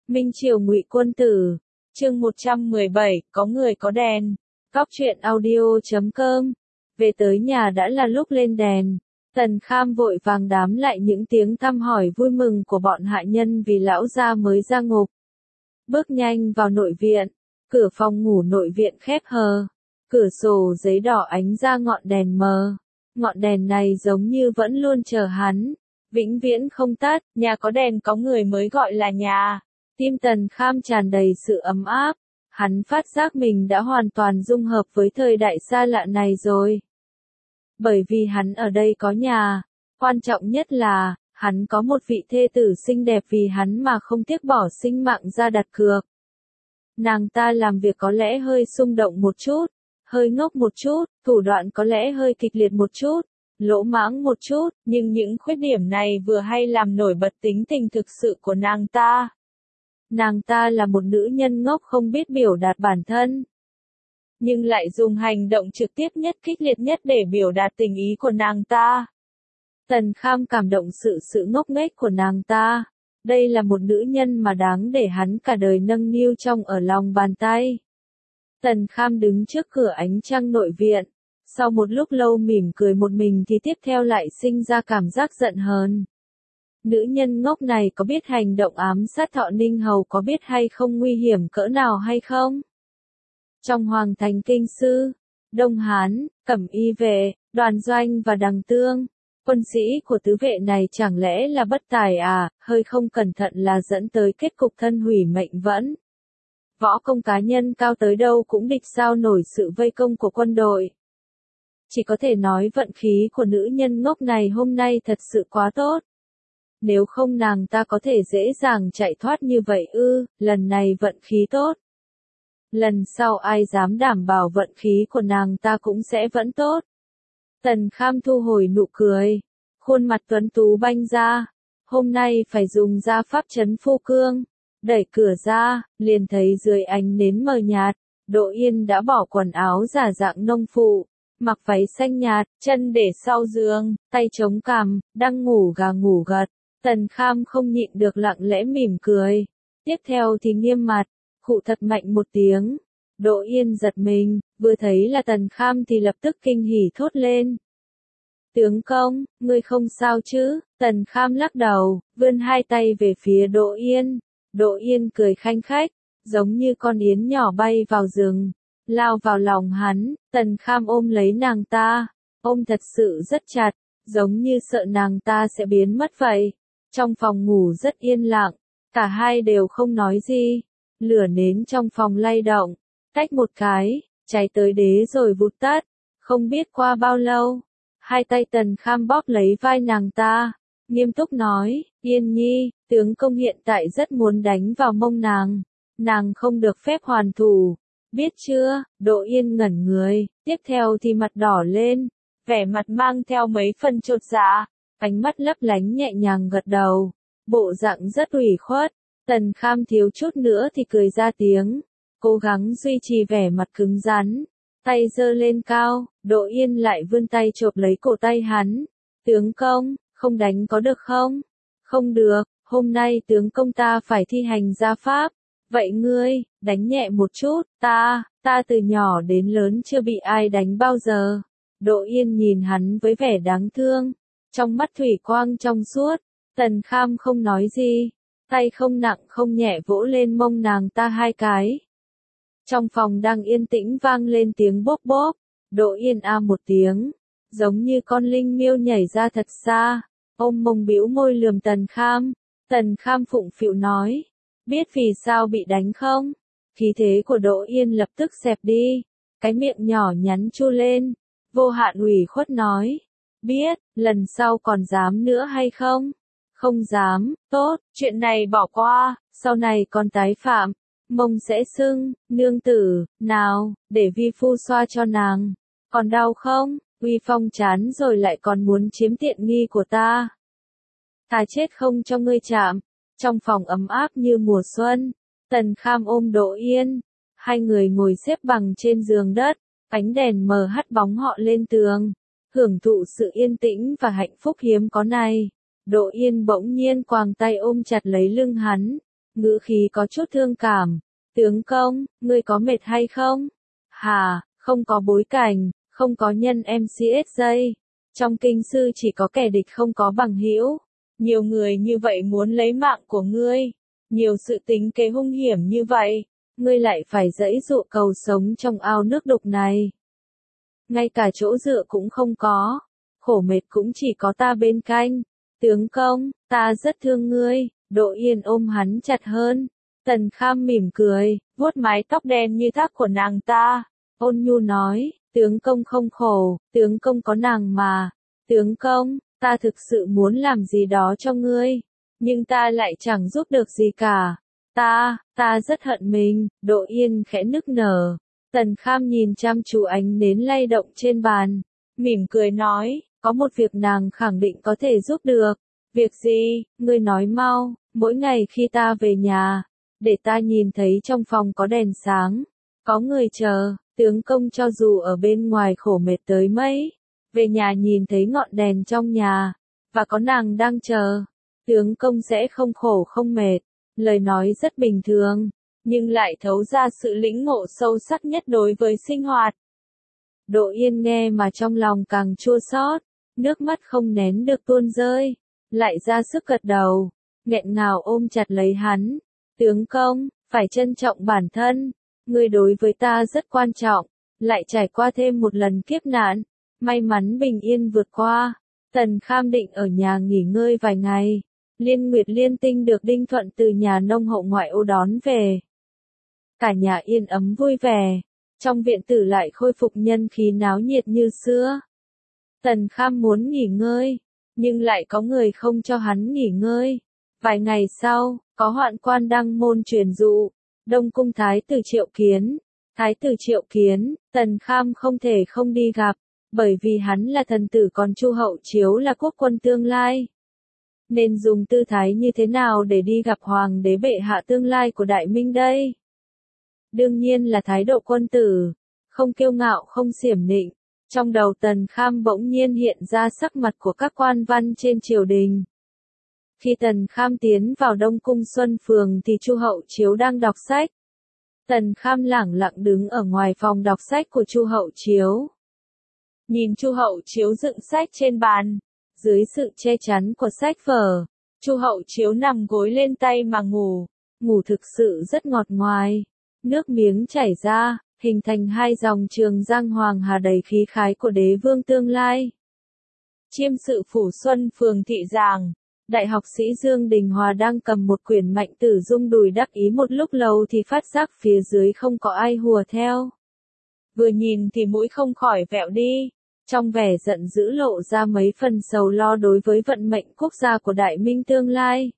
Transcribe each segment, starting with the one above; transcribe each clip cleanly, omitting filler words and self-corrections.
Minh Triều Ngụy Quân Tử, chương 117, có người có đèn. Góc truyện audio.com. Về tới nhà đã là lúc lên đèn. Tần Kham vội vàng đám lại những tiếng thăm hỏi vui mừng của bọn hạ nhân vì lão gia mới ra ngục. Bước nhanh vào nội viện, cửa phòng ngủ nội viện khép hờ, cửa sổ giấy đỏ ánh ra ngọn đèn mờ. Ngọn đèn này giống như vẫn luôn chờ hắn, vĩnh viễn không tắt. Nhà có đèn có người mới gọi là nhà. Tim Tần Kham tràn đầy sự ấm áp, hắn phát giác mình đã hoàn toàn dung hợp với thời đại xa lạ này rồi. Bởi vì hắn ở đây có nhà, quan trọng nhất là, hắn có một vị thê tử xinh đẹp vì hắn mà không tiếc bỏ sinh mạng ra đặt cược. Nàng ta làm việc có lẽ hơi xung động một chút, hơi ngốc một chút, thủ đoạn có lẽ hơi kịch liệt một chút, lỗ mãng một chút, nhưng những khuyết điểm này vừa hay làm nổi bật tính tình thực sự của nàng ta. Nàng ta là một nữ nhân ngốc không biết biểu đạt bản thân, nhưng lại dùng hành động trực tiếp nhất kích liệt nhất để biểu đạt tình ý của nàng ta. Tần Kham cảm động sự ngốc nghếch của nàng ta. Đây là một nữ nhân mà đáng để hắn cả đời nâng niu trong ở lòng bàn tay. Tần Kham đứng trước cửa ánh trăng nội viện. Sau một lúc lâu mỉm cười một mình thì tiếp theo lại sinh ra cảm giác giận hờn. Nữ nhân ngốc này có biết hành động ám sát Thọ Ninh Hầu có biết hay không nguy hiểm cỡ nào hay không? Trong Hoàng Thành Kinh Sư, Đông Hán, Cẩm Y Vệ, Đoàn Doanh và Đằng Tương, quân sĩ của tứ vệ này chẳng lẽ là bất tài à, hơi không cẩn thận là dẫn tới kết cục thân hủy mệnh vẫn. Võ công cá nhân cao tới đâu cũng địch sao nổi sự vây công của quân đội. Chỉ có thể nói vận khí của nữ nhân ngốc này hôm nay thật sự quá tốt. Nếu không nàng ta có thể dễ dàng chạy thoát như vậy ư, lần này vận khí tốt. Lần sau ai dám đảm bảo vận khí của nàng ta cũng sẽ vẫn tốt. Tần Kham thu hồi nụ cười, khuôn mặt tuấn tú banh ra. Hôm nay phải dùng gia pháp trấn phu cương. Đẩy cửa ra, liền thấy dưới ánh nến mờ nhạt, Đỗ Yên đã bỏ quần áo giả dạng nông phụ, mặc váy xanh nhạt, chân để sau giường, tay chống cằm, đang ngủ gà ngủ gật. Tần Kham không nhịn được lặng lẽ mỉm cười. Tiếp theo thì nghiêm mặt, khụ thật mạnh một tiếng. Đỗ Yên giật mình, vừa thấy là Tần Kham thì lập tức kinh hỉ thốt lên. Tướng công, ngươi không sao chứ? Tần Kham lắc đầu, vươn hai tay về phía Đỗ Yên. Đỗ Yên cười khanh khách, giống như con yến nhỏ bay vào rừng, lao vào lòng hắn. Tần Kham ôm lấy nàng ta, ôm thật sự rất chặt, giống như sợ nàng ta sẽ biến mất vậy. Trong phòng ngủ rất yên lặng, cả hai đều không nói gì. Lửa nến trong phòng lay động, tách một cái, cháy tới đế rồi vụt tắt. Không biết qua bao lâu, hai tay Tần Kham bóp lấy vai nàng ta, nghiêm túc nói, Yên Nhi, tướng công hiện tại rất muốn đánh vào mông nàng không được phép hoàn thủ, biết chưa? Đỗ Yên ngẩn người, tiếp theo thì mặt đỏ lên, vẻ mặt mang theo mấy phần chột dạ, ánh mắt lấp lánh nhẹ nhàng gật đầu, bộ dạng rất ủy khuất. Tần Kham thiếu chút nữa thì cười ra tiếng, cố gắng duy trì vẻ mặt cứng rắn, tay giơ lên cao. Đỗ Yên lại vươn tay chộp lấy cổ tay hắn. Tướng công, không đánh có được không? Không được, hôm nay tướng công ta phải thi hành gia pháp. Vậy ngươi, đánh nhẹ một chút, ta từ nhỏ đến lớn chưa bị ai đánh bao giờ. Đỗ Yên nhìn hắn với vẻ đáng thương, trong mắt thủy quang trong suốt. Tần Kham không nói gì, tay không nặng không nhẹ vỗ lên mông nàng ta hai cái. Trong phòng đang yên tĩnh vang lên tiếng bốp bốp. Đỗ Yên a một tiếng, giống như con linh miêu nhảy ra thật xa, ôm mông bĩu môi lườm Tần Kham. Tần Kham phụng phịu nói, biết vì sao bị đánh không? Khí thế của Đỗ Yên lập tức xẹp đi, cái miệng nhỏ nhắn chu lên, vô hạn ủy khuất nói, biết, lần sau còn dám nữa hay không? Không dám, tốt, chuyện này bỏ qua, sau này còn tái phạm, mông sẽ sưng. Nương tử, nào, để vi phu xoa cho nàng. Còn đau không? Uy Phong chán rồi lại còn muốn chiếm tiện nghi của ta. Ta chết không cho ngươi chạm. Trong phòng ấm áp như mùa xuân, Tần Kham ôm Đỗ Yên, hai người ngồi xếp bằng trên giường đất, ánh đèn mờ hắt bóng họ lên tường, hưởng thụ sự yên tĩnh và hạnh phúc hiếm có này. Đỗ Yên bỗng nhiên quàng tay ôm chặt lấy lưng hắn, ngữ khí có chút thương cảm. Tướng công, ngươi có mệt hay không? Hà, không có bối cảnh, không có nhân MCSJ. Trong kinh sư chỉ có kẻ địch không có bằng hữu. Nhiều người như vậy muốn lấy mạng của ngươi. Nhiều sự tính kế hung hiểm như vậy. Ngươi lại phải giãy giụa cầu sống trong ao nước đục này. Ngay cả chỗ dựa cũng không có. Khổ mệt cũng chỉ có ta bên cạnh. Tướng công, ta rất thương ngươi. Đỗ Yên ôm hắn chặt hơn. Tần Kham mỉm cười, vuốt mái tóc đen như thác của nàng ta. Ôn nhu nói, tướng công không khổ, tướng công có nàng mà. Tướng công, ta thực sự muốn làm gì đó cho ngươi. Nhưng ta lại chẳng giúp được gì cả. Ta rất hận mình. Đỗ Yên khẽ nức nở. Tần Kham nhìn chăm chú ánh nến lay động trên bàn. Mỉm cười nói, có một việc nàng khẳng định có thể giúp được. Việc gì, ngươi nói mau, mỗi ngày khi ta về nhà, để ta nhìn thấy trong phòng có đèn sáng, có người chờ, tướng công cho dù ở bên ngoài khổ mệt tới mấy, về nhà nhìn thấy ngọn đèn trong nhà, và có nàng đang chờ, tướng công sẽ không khổ không mệt. Lời nói rất bình thường, nhưng lại thấu ra sự lĩnh ngộ sâu sắc nhất đối với sinh hoạt. Đỗ Yên nghe mà trong lòng càng chua xót, nước mắt không nén được tuôn rơi, lại ra sức gật đầu, nghẹn ngào ôm chặt lấy hắn. Tướng công, phải trân trọng bản thân, ngươi đối với ta rất quan trọng, lại trải qua thêm một lần kiếp nạn, may mắn bình yên vượt qua. Tần Kham định ở nhà nghỉ ngơi vài ngày, Liên Nguyệt Liên Tinh được Đinh Thuận từ nhà nông hậu ngoại ô đón về. Cả nhà yên ấm vui vẻ, trong viện tử lại khôi phục nhân khí náo nhiệt như xưa. Tần Kham muốn nghỉ ngơi, nhưng lại có người không cho hắn nghỉ ngơi. Vài ngày sau, có hoạn quan đăng môn truyền dụ, Đông cung Thái tử Triệu Kiến. Thái tử Triệu Kiến, Tần Kham không thể không đi gặp, bởi vì hắn là thần tử còn Chu Hậu Chiếu là quốc quân tương lai. Nên dùng tư thái như thế nào để đi gặp hoàng đế bệ hạ tương lai của Đại Minh đây? Đương nhiên là thái độ quân tử, không kiêu ngạo không xiểm nịnh. Trong đầu Tần Kham bỗng nhiên hiện ra sắc mặt của các quan văn trên triều đình. Khi Tần Kham tiến vào Đông Cung Xuân Phường thì Chu Hậu Chiếu đang đọc sách. Tần Kham lẳng lặng đứng ở ngoài phòng đọc sách của Chu Hậu Chiếu. Nhìn Chu Hậu Chiếu dựng sách trên bàn, dưới sự che chắn của sách vở, Chu Hậu Chiếu nằm gối lên tay mà ngủ, ngủ thực sự rất ngọt ngoai. Nước miếng chảy ra, hình thành hai dòng trường giang hoàng hà đầy khí khái của đế vương tương lai. Chiêm sự phủ Xuân Phường thị giảng, đại học sĩ Dương Đình Hòa đang cầm một quyển Mạnh Tử rung đùi đắc ý một lúc lâu thì phát giác phía dưới không có ai hùa theo. Vừa nhìn thì mũi không khỏi vẹo đi, trong vẻ giận dữ lộ ra mấy phần sầu lo đối với vận mệnh quốc gia của Đại Minh tương lai.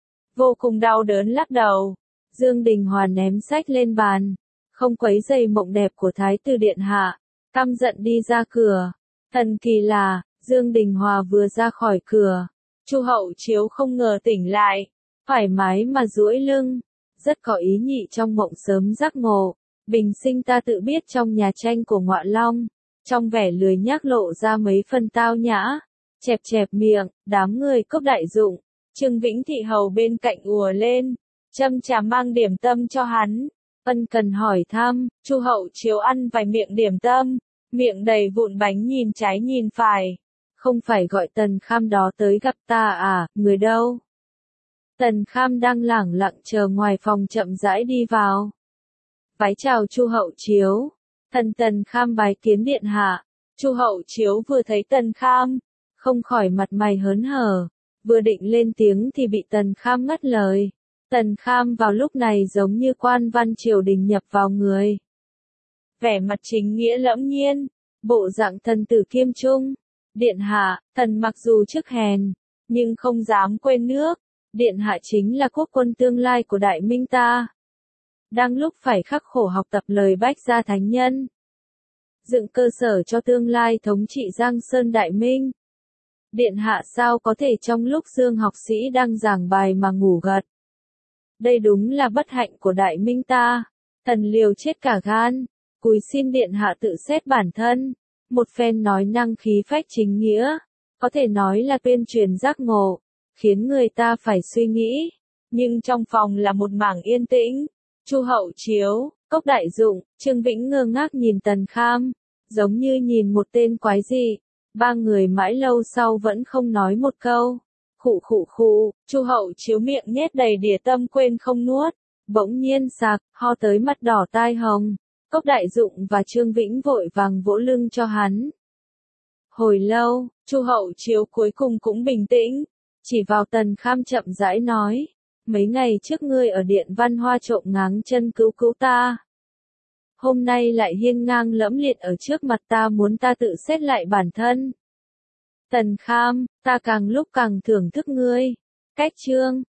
Vô cùng đau đớn lắc đầu, Dương Đình Hòa ném sách lên bàn, không quấy rầy mộng đẹp của Thái tử điện hạ, căm giận đi ra cửa. Thần kỳ là, Dương Đình Hòa vừa ra khỏi cửa, Chu Hậu Chiếu không ngờ tỉnh lại, thoải mái mà duỗi lưng, rất có ý nhị trong mộng sớm giác ngộ. Bình sinh ta tự biết trong nhà tranh của Ngọa Long, trong vẻ lười nhác lộ ra mấy phần tao nhã, chẹp chẹp miệng, đám người cốc đại dụng, Trương Vĩnh Thị hầu bên cạnh ùa lên, châm trà mang điểm tâm cho hắn, ân cần hỏi thăm. Chu Hậu Chiếu ăn vài miệng điểm tâm, miệng đầy vụn bánh nhìn trái nhìn phải. Không phải gọi Tần Kham đó tới gặp ta à, người đâu? Tần Kham đang lẳng lặng chờ ngoài phòng chậm rãi đi vào. Vái chào Chu Hậu Chiếu. Tần Kham bái kiến điện hạ. Chu Hậu Chiếu vừa thấy Tần Kham, không khỏi mặt mày hớn hở, vừa định lên tiếng thì bị Tần Kham ngắt lời. Tần Kham vào lúc này giống như quan văn triều đình nhập vào người. Vẻ mặt chính nghĩa lẫm nhiên, bộ dạng thần tử kiêm trung. Điện hạ, thần mặc dù chức hèn, nhưng không dám quên nước. Điện hạ chính là quốc quân tương lai của Đại Minh ta. Đang lúc phải khắc khổ học tập lời Bách Gia Thánh Nhân, dựng cơ sở cho tương lai thống trị Giang Sơn Đại Minh. Điện hạ sao có thể trong lúc Dương học sĩ đang giảng bài mà ngủ gật. Đây đúng là bất hạnh của Đại Minh ta. Thần liều chết cả gan, cúi xin điện hạ tự xét bản thân. Một phen nói năng khí phách chính nghĩa, có thể nói là tuyên truyền giác ngộ, khiến người ta phải suy nghĩ. Nhưng trong phòng là một mảng yên tĩnh. Chu Hậu Chiếu, Cốc Đại Dụng, Trương Vĩnh ngơ ngác nhìn Tần Kham, giống như nhìn một tên quái dị. Ba người mãi lâu sau vẫn không nói một câu. Khụ khụ khụ, Chu Hậu Chiếu miệng nhét đầy đĩa tâm quên không nuốt, bỗng nhiên sặc, ho tới mắt đỏ tai hồng. Cốc Đại Dụng và Trương Vĩnh vội vàng vỗ lưng cho hắn. Hồi lâu, Chu Hậu Chiếu cuối cùng cũng bình tĩnh, chỉ vào Tần Kham chậm rãi nói, mấy ngày trước ngươi ở Điện Văn Hoa trộm ngáng chân cứu cứu ta. Hôm nay lại hiên ngang lẫm liệt ở trước mặt ta muốn ta tự xét lại bản thân. Tần Kham, ta càng lúc càng thưởng thức ngươi. Cách chương